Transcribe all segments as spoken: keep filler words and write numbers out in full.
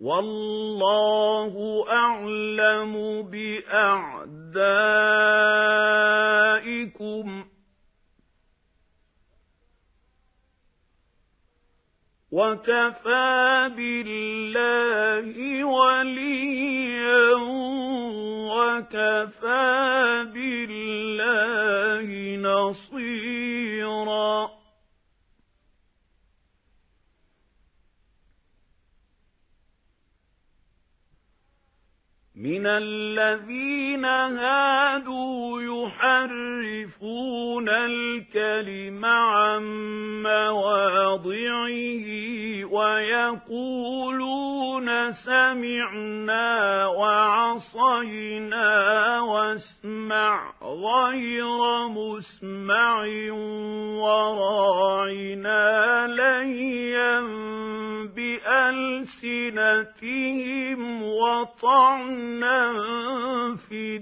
وَاللَّهُ أَعْلَمُ بِأَعْدَائِكُمْ وَكَفَى بِاللَّهِ وَلِيًّا وَكَفَى بِاللَّهِ نَصِيرًا. مِنَ الَّذِينَ هَادُوا يُحَرِّفُونَ الْكَلِمَ عَن مَّوَاضِعِهِ وَيَقُولُونَ سَمِعْنَا وَعَصَيْنَا وَاسْمَعْ غَيْرَ مُسْمَعٍ وَرَاعِنَا لَيًّا بِأَلْسِنَتِهِمْ وَطَعْنًا فِي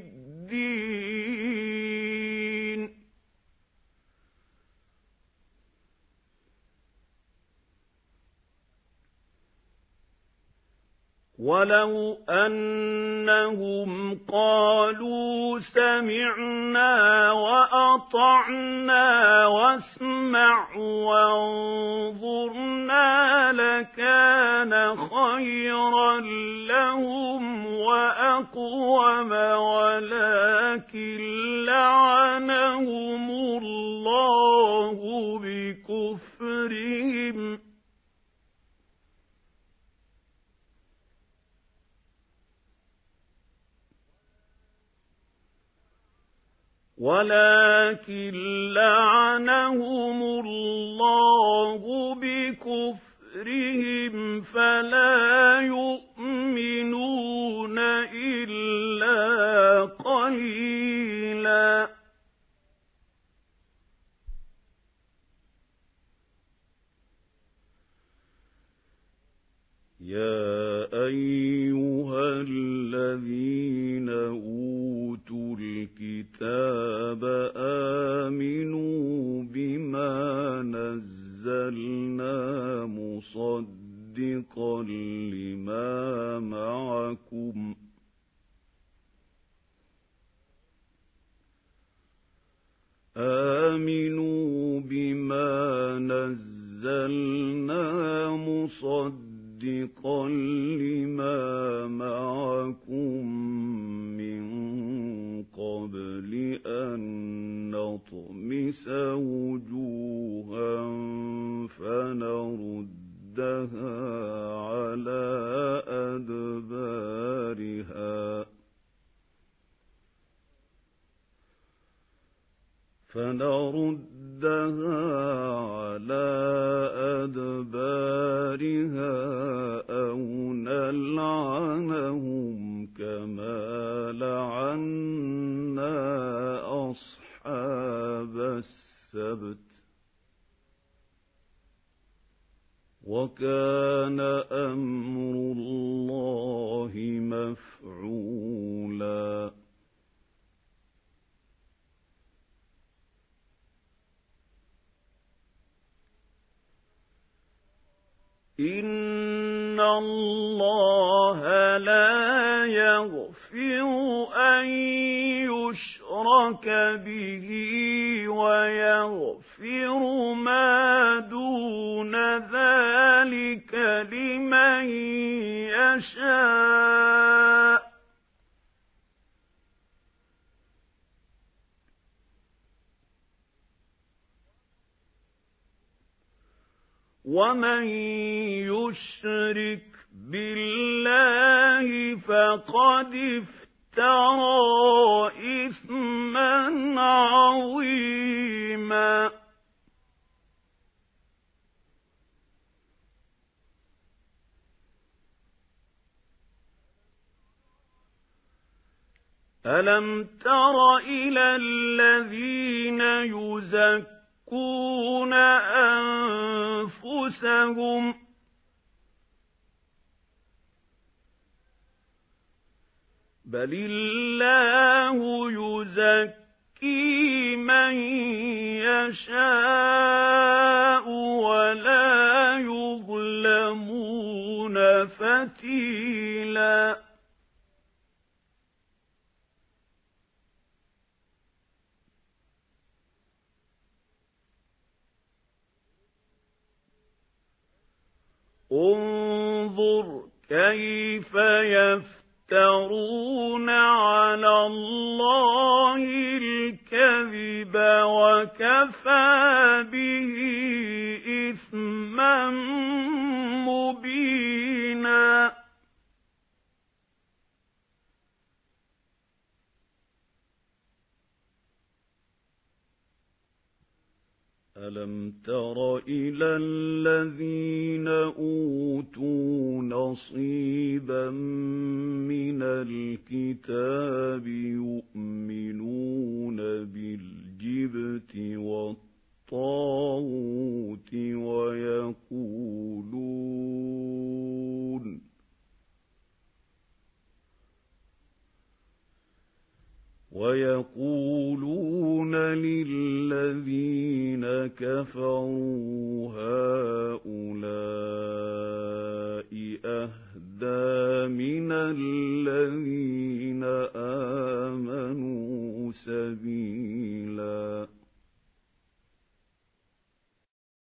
الدِّينِ. وَلَوْ أَنَّهُمْ قَالُوا سَمِعْنَا وَأَطَعْنَا وَاسْمَعْ وَانظُرْنَا لَكَانَ خَيْرًا لَّهُمْ وَأَقْوَمَ وَلَٰكِن لَّعَنَهُمُ اللَّهُ بِكُفْرِهِمْ ولكن لعنهم الله بكفرهم فلا يؤمنون إلا قليلا. يا أيها الذين أوتوا الكتاب آمنوا بما نزلنا مصدقا لما معكم آمنوا بما نزلنا مصدقا لما معكم من قبل أن نطمس وجوها فنردها على أدبارها فنردها على أدبارها أو نلعنهم كما لعنا أصحاب السبت وكان أمر الله مفعولا. إِنَّ اللَّهَ لَا يَغْفِرُ أَن يُشْرَكَ بِهِ وَيَغْفِرُ مَا دُونَ ذَلِكَ لِمَن يَشَاءُ وَمَن يُشْرِكْ بِاللَّهِ فَقَدِ افْتَرَىٰ إِثْمًا عَظِيمًا. أَلَمْ تَرَ إِلَى الَّذِينَ يُزَكُّونَ أَنفُسَهُم بَلِ اللَّهُ يُزَكِّي مَن يَشَاءُ وَلَا يُظْلَمُونَ فَتِيلًا. انظُرْ كَيْفَ يَفْتَرُونَ عَلَى اللَّهِ الْكَذِبَ وَكَفَىٰ بِهِ إِثْمًا مُّبِينًا أَلَمْ تَرَ إِلَى الَّذِينَ أُوتُوا نَصِيبًا مِنَ الْكِتَابِ يُؤْمِنُونَ بِالْجِبْتِ وَالطَّاغُوتِ وَيَقُولُونَ وَيَقُولُونَ لِلَّذِينَ كَفَرُوا هَؤُلَاءِ أَهْدَىٰ مِنَ الَّذِينَ